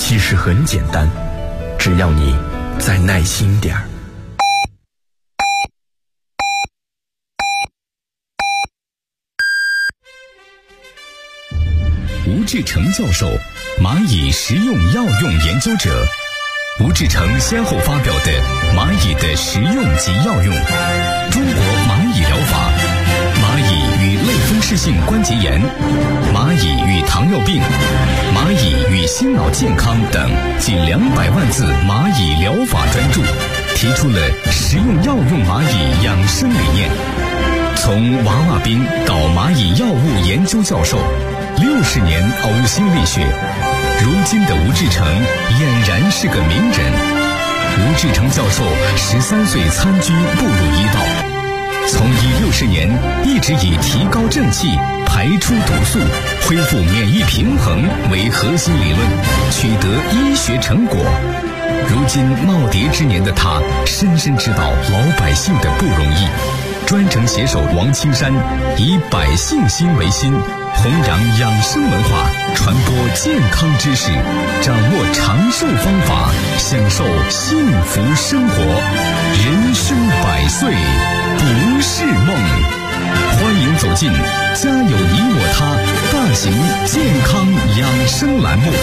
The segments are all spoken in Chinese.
其实很简单，只要你再耐心点儿。 吴志成教授，蚂蚁食用药用研究者。吴志成先后发表的《蚂蚁的食用及药用》、《中国蚂蚁疗法》、《蚂蚁与类风湿性关节炎》、《蚂蚁与糖尿病》、《蚂蚁与心脑健康》等近200万字蚂蚁疗法专著，提出了食用药用蚂蚁养生理念。从娃娃兵到蚂蚁药物研究教授，60年呕心沥血，如今的吴志成俨然是个名人。吴志成教授13岁参军步入医道，从医60年一直以提高正气、排出毒素、恢复免疫平衡为核心理论，取得医学成果。如今耄耋之年的他，深深知道老百姓的不容易。专程携手王青山，以百姓心为心，弘扬养生文化，传播健康知识，掌握长寿方法，享受幸福生活。人生100岁不是梦。欢迎走进家有你我他大型健康养生栏目。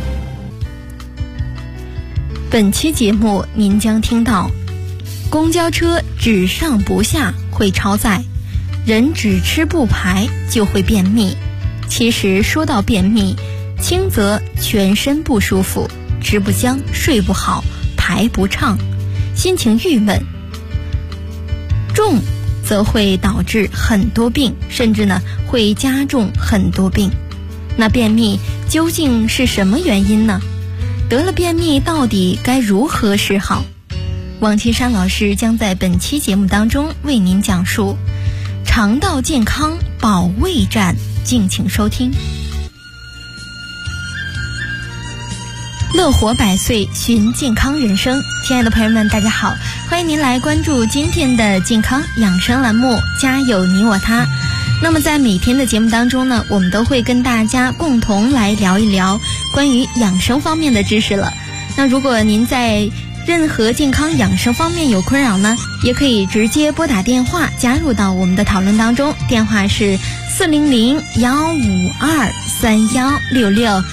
本期节目您将听到：公交车只上不下会超载，人只吃不排就会便秘。其实说到便秘，轻则全身不舒服，吃不香，睡不好，排不畅，心情郁闷；重则会导致很多病，甚至会加重很多病。那便秘究竟是什么原因呢？得了便秘到底该如何是好？王青山老师将在本期节目当中为您讲述肠道健康保卫战，敬请收听。乐活100岁，寻健康人生。亲爱的朋友们，大家好，欢迎您来关注今天的健康养生栏目，家有你我他。那么在每天的节目当中呢，我们都会跟大家共同来聊一聊关于养生方面的知识了。那如果您在任何健康养生方面有困扰呢，也可以直接拨打电话加入到我们的讨论当中，电话是400-152-3166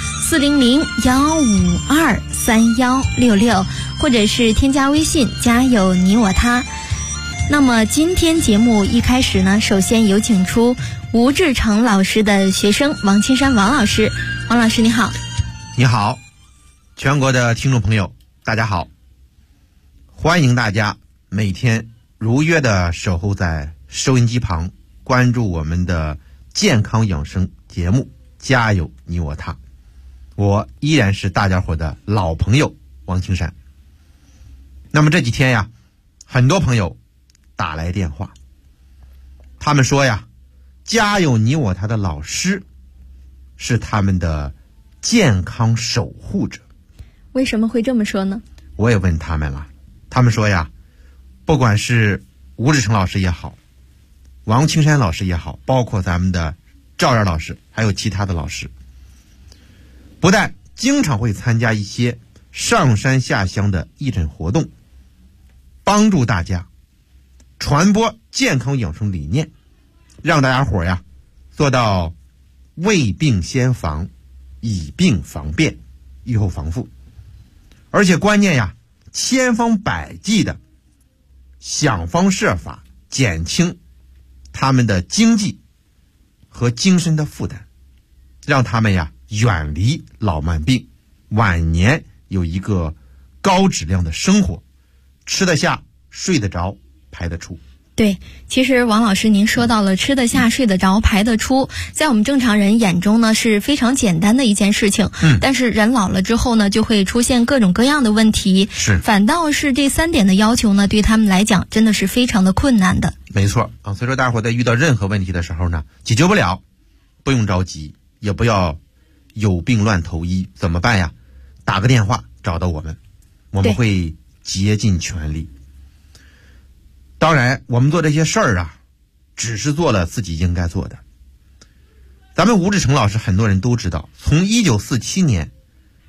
400-152-3166，或者是添加微信家有你我他。那么今天节目一开始呢，首先有请出吴志成老师的学生王青山王老师。王老师你好。 你好，全国的听众朋友大家好，欢迎大家每天如约的守候在收音机旁，关注我们的健康养生节目家有你我他。我依然是大家伙的老朋友王青山。那么这几天呀，很多朋友打来电话，他们说呀，家有你我他的老师是他们的健康守护者。 为什么会这么说呢？ 我也问他们了，他们说呀，不管是吴志成老师也好，王青山老师也好，包括咱们的赵燕老师，还有其他的老师，不但经常会参加一些上山下乡的义诊活动，帮助大家传播健康养生理念，让大家伙呀做到未病先防，以病防变，预后防复。而且关键呀，千方百计的想方设法减轻他们的经济和精神的负担，让他们呀远离老慢病，晚年有一个高质量的生活，吃得下，睡得着，排得出。 对，其实王老师您说到了吃得下睡得着排得出，在我们正常人眼中呢是非常简单的一件事情，但是人老了之后呢就会出现各种各样的问题， 是反倒是这3点的要求呢对他们来讲真的是非常的困难的。 没错啊，所以说大伙在遇到任何问题的时候呢，解决不了不用着急，也不要有病乱投医，怎么办呀？打个电话找到我们，我们会竭尽全力。当然我们做这些事儿啊，只是做了自己应该做的。咱们吴志成老师很多人都知道，从1947年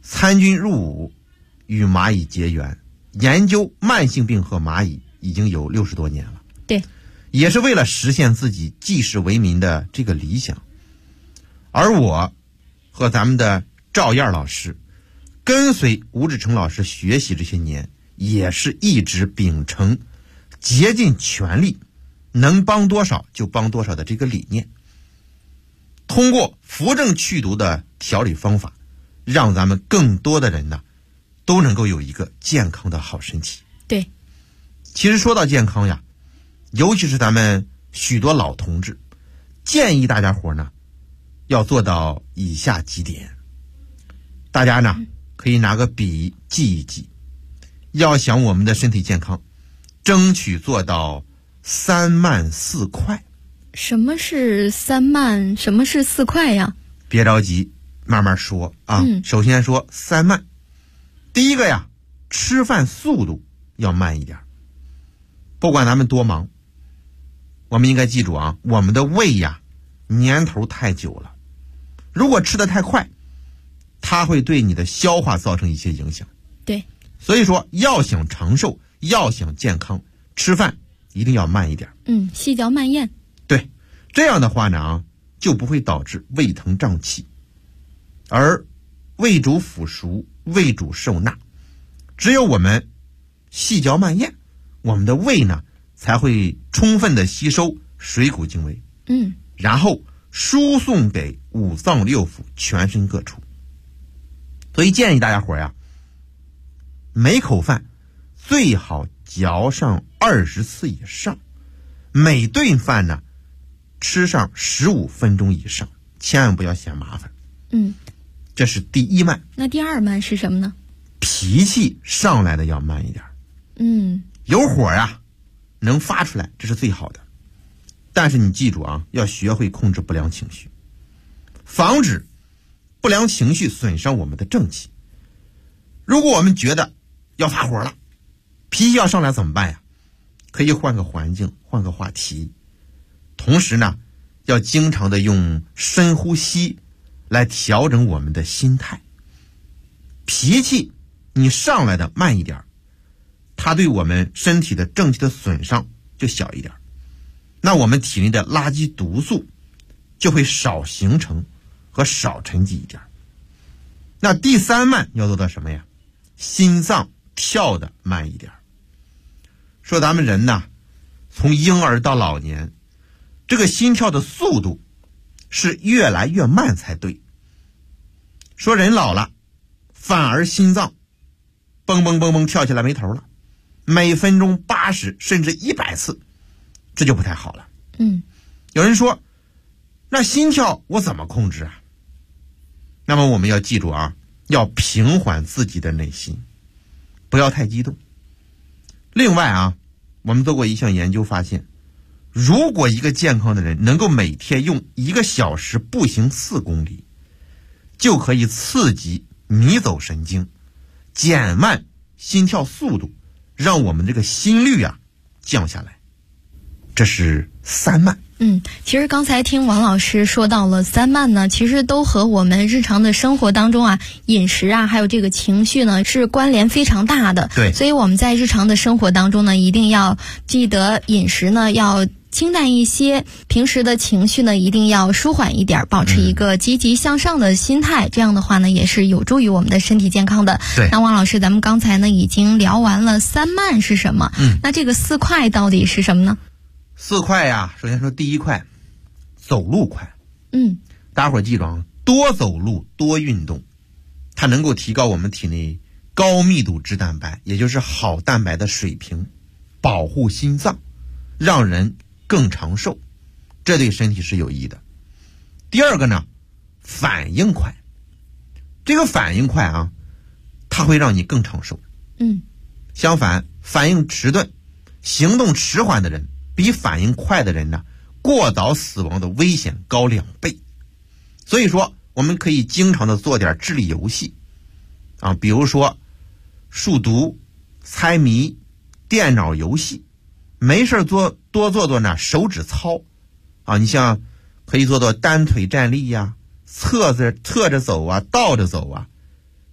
参军入伍，与蚂蚁结缘，研究慢性病和蚂蚁已经有60多年了。 对， 也是为了实现自己济世为民的这个理想。而我和咱们的赵燕老师跟随吴志成老师学习这些年，也是一直秉承竭尽全力，能帮多少就帮多少的这个理念，通过扶正祛毒的调理方法，让咱们更多的人呢都能够有一个健康的好身体。 对， 其实说到健康呀，尤其是咱们许多老同志，建议大家伙呢要做到以下几点。大家呢可以拿个笔记一记，要想我们的身体健康，争取做到3慢4快。 什么是3慢，什么是4快呀？ 别着急，慢慢说啊。首先说3慢。第一个呀，吃饭速度要慢一点。不管咱们多忙，我们应该记住啊，我们的胃呀年头太久了，如果吃得太快，它会对你的消化造成一些影响。 对， 所以说要想长寿，要想健康，吃饭一定要慢一点。 细嚼慢咽。 对，这样的话呢就不会导致胃疼胀气。而胃主腐熟，胃主受纳，只有我们细嚼慢咽，我们的胃呢才会充分的吸收水谷精微，然后输送给五脏六腑全身各处。所以建议大家伙呀，每口饭最好嚼上20次以上，每顿饭呢吃上15分钟以上，千万不要嫌麻烦。这是第一慢。 那第二慢是什么呢？ 脾气上来的要慢一点。有火呀能发出来，这是最好的。但是你记住啊，要学会控制不良情绪，防止不良情绪损伤我们的正气。如果我们觉得要发火了，脾气要上来怎么办呀？可以换个环境，换个话题。同时呢，要经常的用深呼吸来调整我们的心态。脾气你上来的慢一点，它对我们身体的正气的损伤就小一点，那我们体内的垃圾毒素就会少形成和少沉积一点。那第3慢要做到什么呀？心脏跳的慢一点。说咱们人呢，从婴儿到老年，这个心跳的速度是越来越慢才对。说人老了，反而心脏蹦蹦蹦蹦跳起来没头了，每分钟80甚至100次，这就不太好了。有人说，那心跳我怎么控制啊？那么我们要记住啊，要平缓自己的内心，不要太激动。另外啊，我们做过一项研究发现，如果一个健康的人能够每天用1个小时步行4公里，就可以刺激迷走神经，减慢心跳速度，让我们这个心率啊降下来。这是3慢。 其实刚才听王老师说到了3慢呢，其实都和我们日常的生活当中啊，饮食啊，还有这个情绪呢，是关联非常大的。 对， 所以我们在日常的生活当中呢，一定要记得饮食呢要清淡一些，平时的情绪呢一定要舒缓一点，保持一个积极向上的心态，这样的话呢也是有助于我们的身体健康的。 对， 那王老师，咱们刚才呢已经聊完了3慢是什么，那这个4快到底是什么呢 ？4快呀，首先说第一快，走路快。大家伙记住啊，多走路多运动，它能够提高我们体内高密度脂蛋白，也就是好蛋白的水平，保护心脏，让人更长寿，这对身体是有益的。第二个呢，反应快。这个反应快啊，它会让你更长寿。相反，反应迟钝、行动迟缓的人，比反应快的人呢，过早死亡的危险高2倍。所以说，我们可以经常的做点智力游戏啊，比如说数独、猜谜、电脑游戏。没事多做呢手指操啊，你像可以做单腿站立呀，侧着走啊，倒着走啊，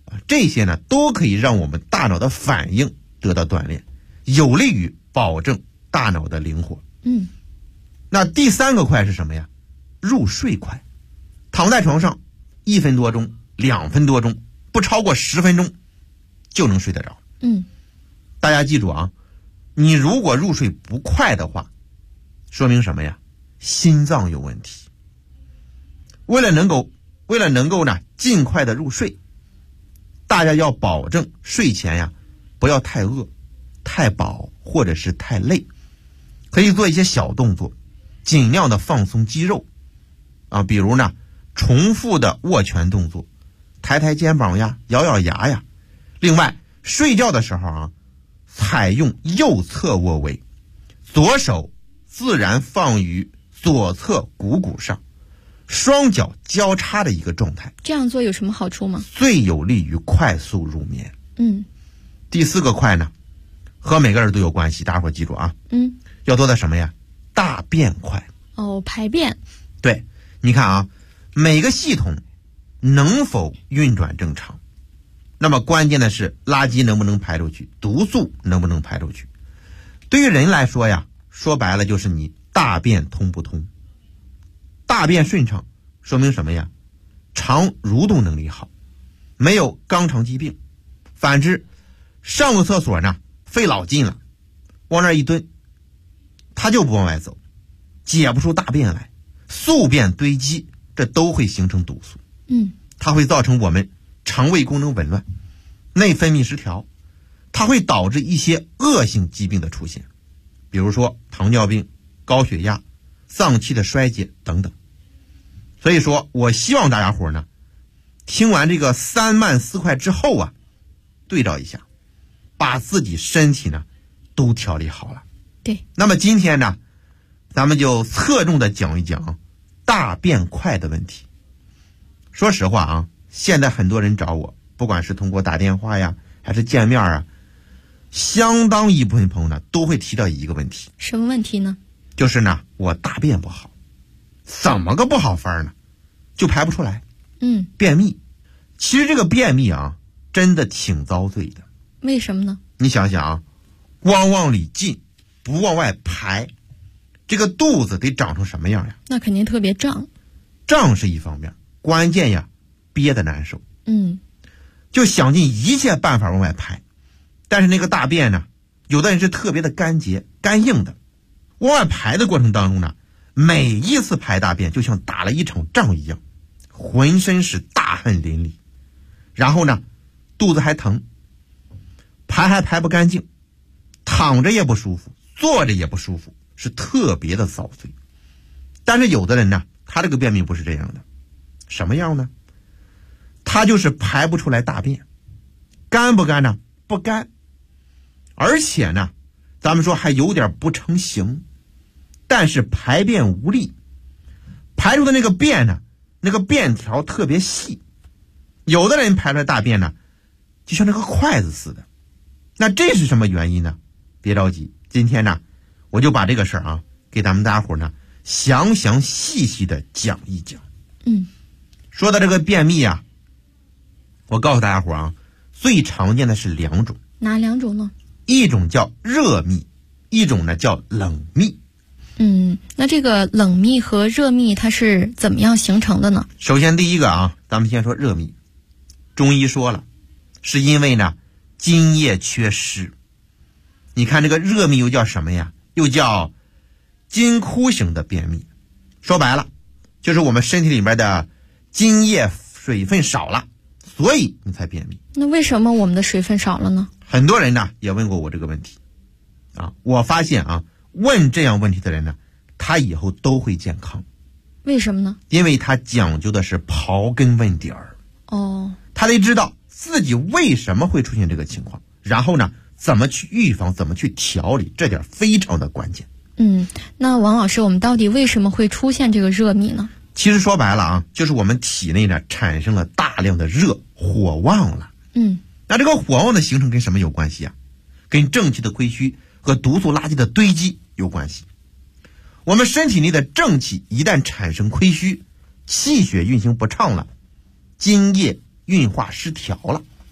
这些呢都可以让我们大脑的反应得到锻炼，有利于保证大脑的灵活。那第3个快是什么呀？入睡快。躺在床上1分多钟、2分多钟，不超过10分钟就能睡得着。大家记住啊，你如果入睡不快的话，说明什么呀？心脏有问题。为了能够呢尽快的入睡，大家要保证睡前呀不要太饿、太饱或者是太累，可以做一些小动作，尽量的放松肌肉啊，比如呢重复的握拳动作，抬抬肩膀呀，咬咬牙呀。另外睡觉的时候啊，采用右侧卧位，左手自然放于左侧股骨上，双脚交叉的一个状态。 这样做有什么好处吗？ 最有利于快速入眠。第4个快呢，和每个人都有关系，大家伙记住啊。要做的什么呀？大便快。 排便。 对，你看啊，每个系统能否运转正常，那么关键的是垃圾能不能排出去，毒素能不能排出去。对于人来说呀，说白了就是你大便通不通。大便顺畅说明什么呀？肠蠕动能力好，没有肛肠疾病。反之，上个厕所呢费老劲了，往那一蹲，他就不往外走，解不出大便来，宿便堆积，这都会形成毒素。它会造成我们肠胃功能紊乱，内分泌失调，它会导致一些恶性疾病的出现，比如说糖尿病、高血压、脏器的衰竭等等。所以说我希望大家伙呢，听完这个3慢4快之后啊，对照一下，把自己身体呢都调理好了。 对。 那么今天呢，咱们就侧重的讲一讲大便快的问题。说实话啊，现在很多人找我，不管是通过打电话呀，还是见面啊，相当一部分朋友呢都会提到一个问题。 什么问题呢？就是呢，我大便不好。怎么个不好法呢？就排不出来。便秘。其实这个便秘啊，真的挺遭罪的。 为什么呢？ 你想想啊，光往里进，不往外排，这个肚子得长成什么样呀？ 那肯定特别胀。 胀是一方面，关键呀，憋得难受。就想尽一切办法往外排，但是那个大便呢，有的人是特别的干结、干硬的，往外排的过程当中呢，每一次排大便就像打了一场仗一样，浑身是大汗淋漓，然后呢肚子还疼，排还排不干净，躺着也不舒服，坐着也不舒服，是特别的遭罪。但是有的人呢，他这个便秘不是这样的。什么样呢？他就是排不出来大便。干不干呢？不干。而且呢，咱们说还有点不成形，但是排便无力，排出的那个便呢，那个便条特别细，有的人排出来大便呢，就像那个筷子似的。那这是什么原因呢？别着急，今天呢，我就把这个事儿啊，给咱们大家伙呢，详详细细的讲一讲。说到这个便秘啊，我告诉大家伙啊，最常见的是2种。 哪2种呢？ 一种叫热秘，一种呢叫冷秘。 那这个冷秘和热秘它是怎么样形成的呢？ 首先第一个啊，咱们先说热秘。中医说了，是因为呢津液缺失。你看这个热秘又叫什么呀？又叫津枯型的便秘。说白了，就是我们身体里面的津液水分少了，所以你才便秘。 那为什么我们的水分少了呢？ 很多人呢也问过我这个问题啊，我发现啊，问这样问题的人呢，他以后都会健康。 为什么呢？ 因为他讲究的是刨根问底儿。他得知道自己为什么会出现这个情况，然后呢怎么去预防，怎么去调理，这点非常的关键。 那王老师，我们到底为什么会出现这个热秘呢？ 其实说白了啊，就是我们体内呢产生了大量的热，火旺了。那这个火旺的形成跟什么有关系啊？跟正气的亏虚和毒素垃圾的堆积有关系。我们身体内的正气一旦产生亏虚，气血运行不畅了，津液运化失调了，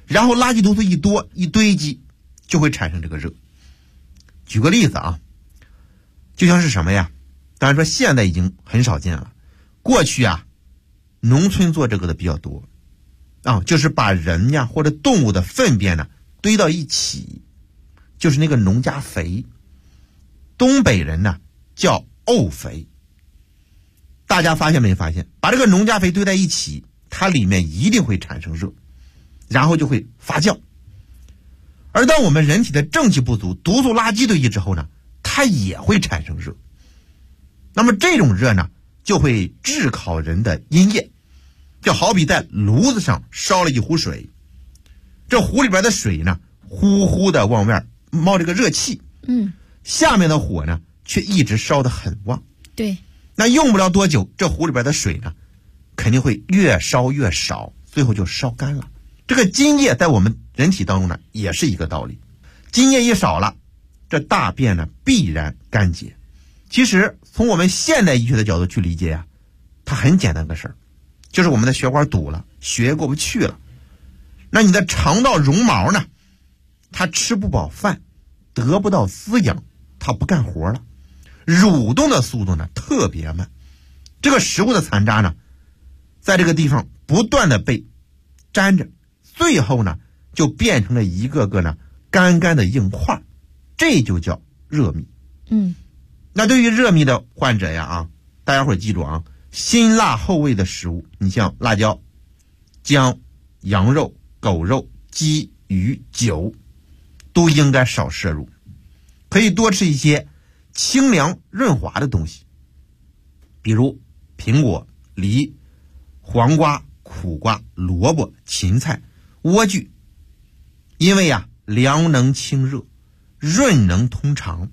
然后垃圾毒素一多一堆积，就会产生这个热。举个例子啊，就像是什么呀？当然说现在已经很少见了，过去啊，农村做这个的比较多啊，就是把人呀或者动物的粪便呢堆到一起，就是那个农家肥。东北人呢叫沤肥。大家发现没发现，把这个农家肥堆在一起，它里面一定会产生热，然后就会发酵。而当我们人体的正气不足，毒素垃圾堆积之后呢，它也会产生热。那么这种热呢，就会炙烤人的阴液，就好比在炉子上烧了一壶水，这壶里边的水呢，呼呼的往外冒这个热气，下面的火呢，却一直烧得很旺。 对， 那用不了多久，这壶里边的水呢，肯定会越烧越少，最后就烧干了。这个津液在我们人体当中呢，也是一个道理。津液一少了，这大便呢必然干结。其实从我们现代医学的角度去理解呀，它很简单的事儿，就是我们的血管堵了，血液过不去了。那你的肠道绒毛呢，它吃不饱饭，得不到滋养，它不干活了，蠕动的速度呢特别慢。这个食物的残渣呢，在这个地方不断的被粘着，最后呢就变成了一个个呢干干的硬块，这就叫热秘。那对于热秘的患者呀大家伙记住啊，辛辣厚味的食物，你像辣椒、姜、羊肉、狗肉、鸡、鱼、酒，都应该少摄入，可以多吃一些清凉润滑的东西，比如苹果、梨、黄瓜、苦瓜、萝卜、芹菜、莴苣。因为凉能清热，润能通肠，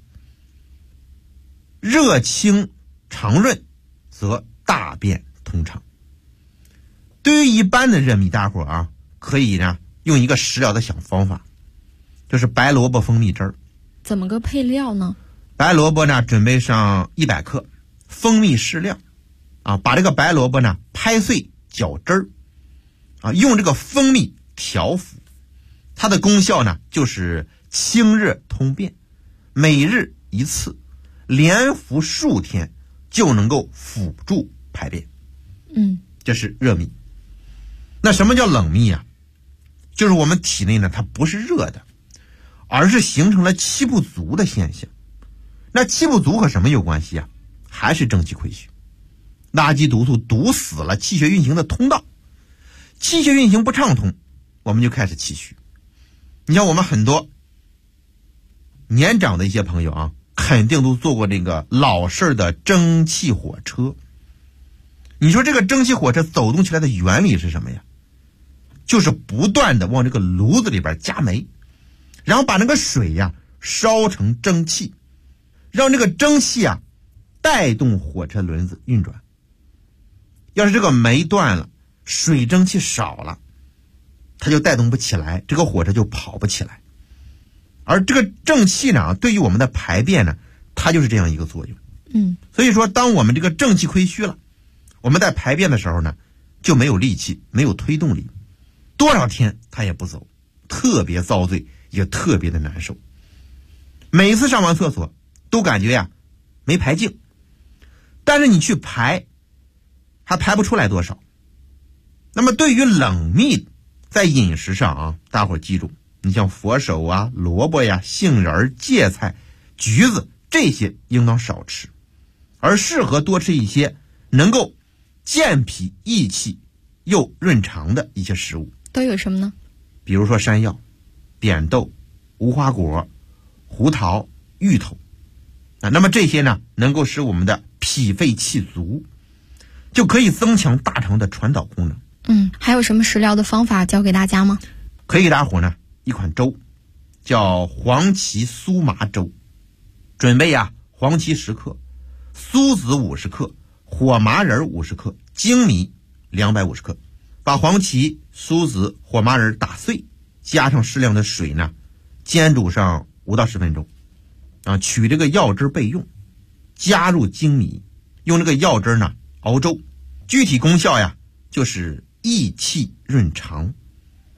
热清肠润，则大便通畅。对于一般的热秘，大伙可以呢用一个食疗的小方法，就是白萝卜蜂蜜汁儿。 怎么个配料呢？ 白萝卜呢准备上100克，蜂蜜适量把这个白萝卜呢拍碎搅汁儿用这个蜂蜜调服。它的功效呢就是清热通便，每日1次，连服数天就能够辅助排便。这是热秘。那什么叫冷秘啊？就是我们体内呢它不是热的，而是形成了气不足的现象。那气不足和什么有关系啊？还是正气亏虚。垃圾毒素堵死了气血运行的通道，气血运行不畅通，我们就开始气虚。你像我们很多年长的一些朋友肯定都坐过这个老式的蒸汽火车。你说这个蒸汽火车走动起来的原理是什么呀？就是不断的往这个炉子里边加煤，然后把那个水烧成蒸汽，让这个蒸汽带动火车轮子运转。要是这个煤断了，水蒸气少了，它就带动不起来，这个火车就跑不起来。而这个正气呢，对于我们的排便呢，它就是这样一个作用。所以说当我们这个正气亏虚了，我们在排便的时候呢，就没有力气，没有推动力，多少天它也不走，特别遭罪，也特别的难受。每次上完厕所都感觉没排净，但是你去排还排不出来多少。那么对于冷秘，在饮食上大伙记住，你像佛手萝卜杏仁、芥菜、橘子，这些应当少吃，而适合多吃一些能够健脾益气又润肠的一些食物。 都有什么呢？ 比如说山药、扁豆、无花果、胡桃、芋头那么这些呢，能够使我们的脾肺气足，就可以增强大肠的传导功能。 还有什么食疗的方法教给大家吗？ 可以给大伙呢一款粥，叫黄芪苏麻粥。准备黄芪10克，苏子50克，火麻仁50克，粳米250克。把黄芪、苏子、火麻仁打碎，加上适量的水呢，煎煮上5到10分钟取这个药汁备用。加入粳米，用这个药汁呢熬粥。具体功效就是益气润肠，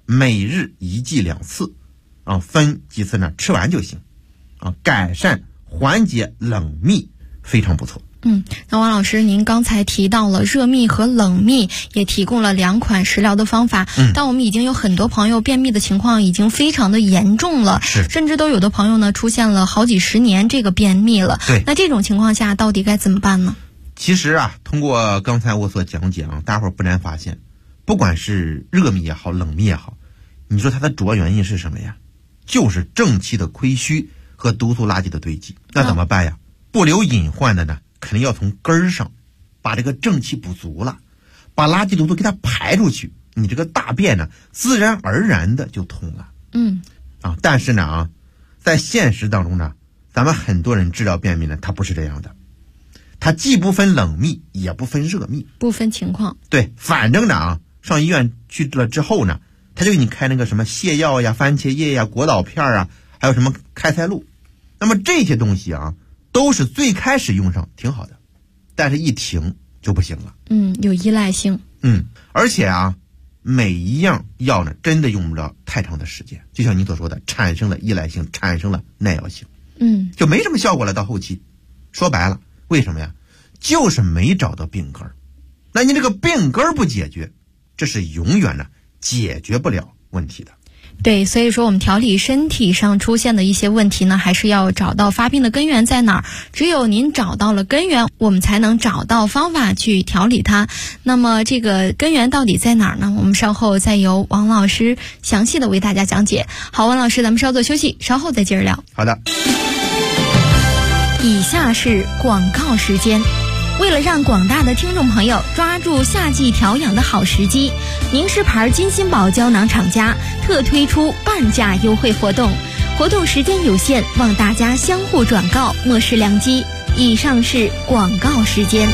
每日1剂2次，分几次呢？吃完就行，改善缓解冷秘非常不错。 那王老师，您刚才提到了热秘和冷秘，也提供了2款食疗的方法。但我们已经有很多朋友便秘的情况已经非常的严重了，甚至都有的朋友呢出现了好几十年这个便秘了。 对， 那这种情况下到底该怎么办呢？ 其实通过刚才我所讲解大伙儿不难发现，不管是热秘也好，冷秘也好，你说它的主要原因是什么呀？就是正气的亏虚和毒素垃圾的堆积。那怎么办呀？不留隐患的呢，肯定要从根儿上把这个正气补足了，把垃圾毒素给它排出去，你这个大便呢自然而然的就通了。但是呢在现实当中呢，咱们很多人治疗便秘呢，它不是这样的，它既不分冷秘也不分热秘， 不分情况。 对，反正呢上医院去了之后呢，他就给你开那个什么泻药呀、番茄叶呀、果导片啊，还有什么开塞露。那么这些东西都是最开始用上挺好的，但是一停就不行了。 有依赖性。 而且每一样药呢，真的用不了太长的时间，就像你所说的，产生了依赖性，产生了耐药性。就没什么效果了。到后期，说白了，为什么呀？就是没找到病根儿。那你这个病根儿不解决，这是永远呢解决不了问题的。 对，所以说我们调理身体上出现的一些问题呢，还是要找到发病的根源在哪儿。只有您找到了根源，我们才能找到方法去调理它。那么这个根源到底在哪儿呢？我们稍后再由王老师详细的为大家讲解。好，王老师，咱们稍作休息，稍后再接着聊。 好的。 以下是广告时间。为了让广大的听众朋友抓住夏季调养的好时机，名仕牌金心宝胶囊厂家特推出半价优惠活动，活动时间有限，望大家相互转告，莫失良机。以上是广告时间。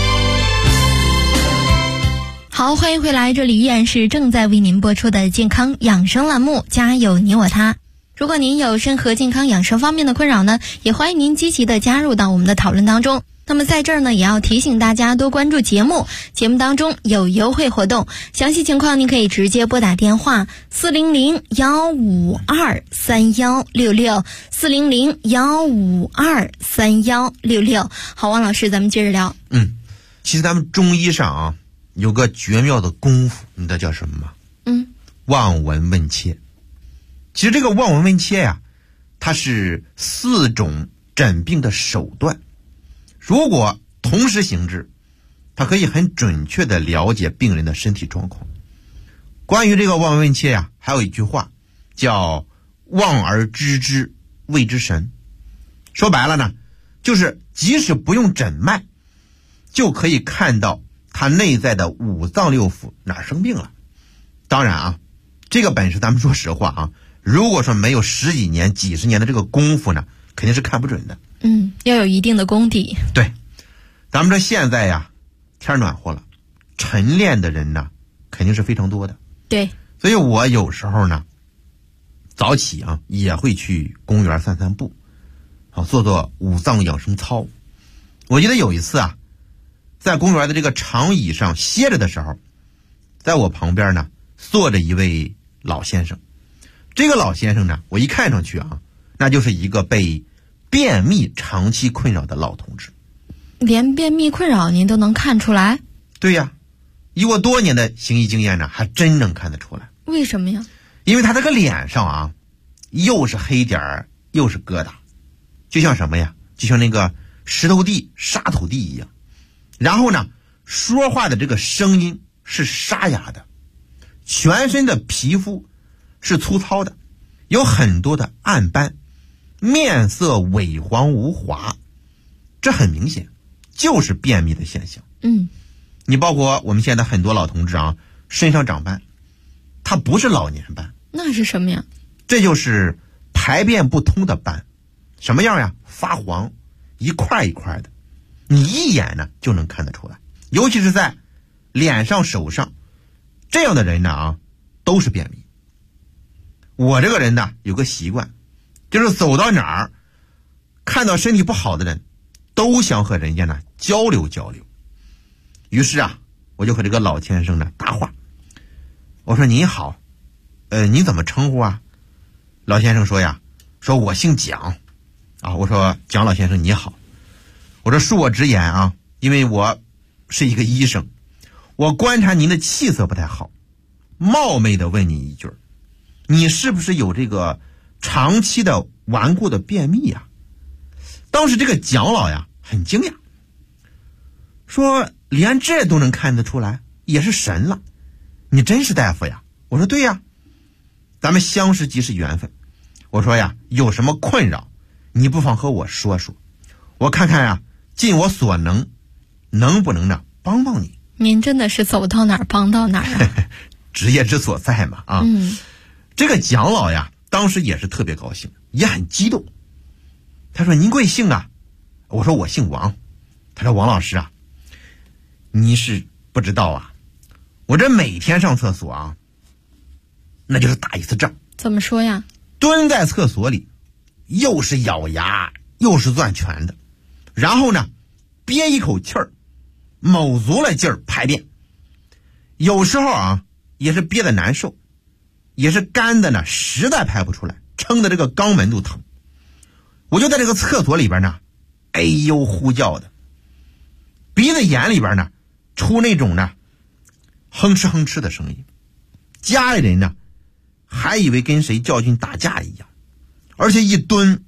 好，欢迎回来，这里依然是正在为您播出的健康养生栏目，家有你我他。如果您有任何健康养生方面的困扰呢，也欢迎您积极的加入到我们的讨论当中。那么在这儿呢，也要提醒大家多关注节目，节目当中有优惠活动，详细情况您可以直接拨打电话400-152-3166 400-152-3166。好，王老师，咱们接着聊。 其实咱们中医上有个绝妙的功夫，你知道叫什么吗？望闻问切。其实这个望闻问切呀，它是4种诊病的手段。如果同时行之，它可以很准确的了解病人的身体状况。关于这个望闻问切呀，还有一句话叫望而知之谓之神。说白了呢，就是即使不用诊脉，就可以看到他内在的5脏6腑哪儿生病了。当然这个本事咱们说实话如果说没有10几年几十年的这个功夫呢，肯定是看不准的。 要有一定的功底。 对，咱们说现在呀，天暖和了，晨练的人呢肯定是非常多的。 对， 所以我有时候呢早起也会去公园散散步，做做5脏养生操。我记得有一次在公园的这个长椅上歇着的时候，在我旁边呢坐着一位老先生。这个老先生呢，我一看上去那就是一个被便秘长期困扰的老同志。 连便秘困扰您都能看出来？ 对呀，以我多年的行医经验呢，还真能看得出来。 为什么呀？ 因为他这个脸上又是黑点儿又是疙瘩，就像什么呀？就像那个石头地、沙土地一样。然后呢，说话的这个声音是沙哑的，全身的皮肤是粗糙的，有很多的暗斑，面色萎黄无华，这很明显就是便秘的现象。你包括我们现在很多老同志身上长斑，它不是老年斑。 那是什么呀？ 这就是排便不通的斑。什么样呀？发黄，一块一块的，你一眼呢就能看得出来。尤其是在脸上手上，这样的人呢都是便秘。我这个人呢有个习惯，就是走到哪儿看到身体不好的人，都想和人家呢交流交流。于是我就和这个老先生呢搭话。我说您好， 你怎么称呼啊？老先生说呀，说我姓蒋啊。我说蒋老先生你好。我说恕我直言啊，因为我是一个医生，我观察您的气色不太好，冒昧的问你一句，你是不是有这个长期的顽固的便秘呀？当时这个蒋老呀很惊讶，说连这都能看得出来，也是神了，你真是大夫呀？我说对呀，咱们相识即是缘分。我说呀，有什么困扰你不妨和我说说，我看看呀尽我所能，能不能呢帮帮你。 您真的是走到哪儿帮到哪儿啊。 职业之所在嘛啊。这个蒋老呀当时也是特别高兴，也很激动。他说您贵姓啊？我说我姓王。他说王老师啊，你是不知道啊，我这每天上厕所啊那就是打一次仗。 怎么说呀？ 蹲在厕所里，又是咬牙又是攥拳的，然后呢憋一口气儿，卯足了劲儿排便。有时候啊也是憋得难受，也是干的呢实在排不出来，撑的这个肛门都疼。我就在这个厕所里边呢哎呦呼叫的，鼻子眼里边呢出那种呢哼哧哼哧的声音，家里人呢还以为跟谁较劲打架一样，而且一蹲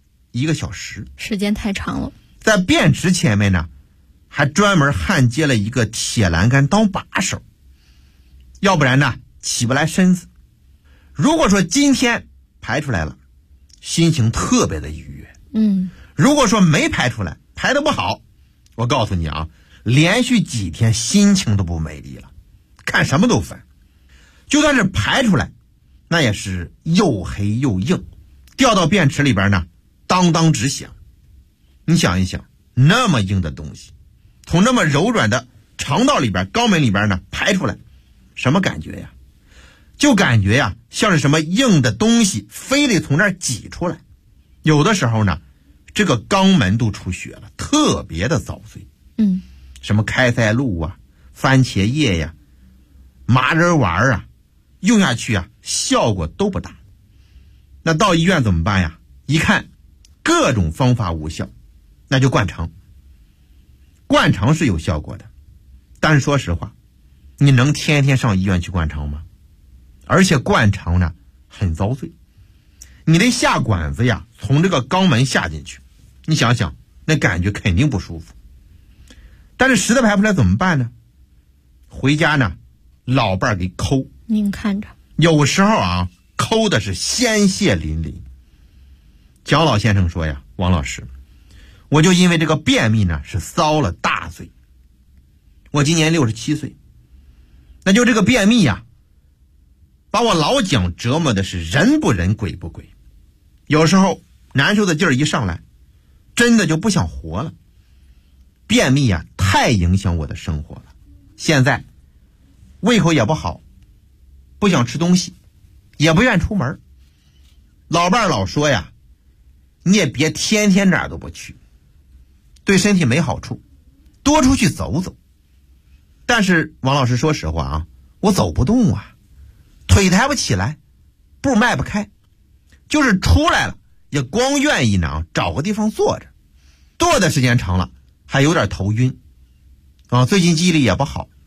1个小时， 时间太长了。 在便池前面呢还专门焊接了一个铁栏杆当把手，要不然呢起不来身子。如果说今天排出来了，心情特别的愉悦。如果说没排出来，排得不好，我告诉你啊，连续几天心情都不美丽了，看什么都烦。就算是排出来，那也是又黑又硬，掉到便池里边呢当当直响。你想一想，那么硬的东西从那么柔软的肠道里边肛门里边呢排出来，什么感觉呀？就感觉呀像是什么硬的东西非得从那儿挤出来。有的时候呢这个肛门都出血了，特别的遭罪。什么开塞露啊、番茄叶呀、麻仁丸啊，用下去啊效果都不大。那到医院怎么办呀？一看各种方法无效，那就灌肠。灌肠是有效果的，但是说实话，你能天天上医院去灌肠吗？而且灌肠呢很遭罪，你得下管子呀从这个肛门下进去，你想想那感觉肯定不舒服。但是实在排不出来怎么办呢？回家呢老伴儿给抠。 您看着， 有时候啊抠的是鲜血淋淋。蒋老先生说呀，王老师，我就因为这个便秘呢是遭了大罪。我今年67岁，那就这个便秘呀把我老蒋折磨的是人不人鬼不鬼。有时候难受的劲儿一上来，真的就不想活了。便秘呀太影响我的生活了，现在胃口也不好，不想吃东西，也不愿出门。老伴儿老说呀，你也别天天哪儿都不去，对身体没好处，多出去走走。但是王老师说实话啊，我走不动啊，腿抬不起来，步迈不开，就是出来了也光愿意呢找个地方坐着，坐的时间长了还有点头晕啊。最近记忆力也不好，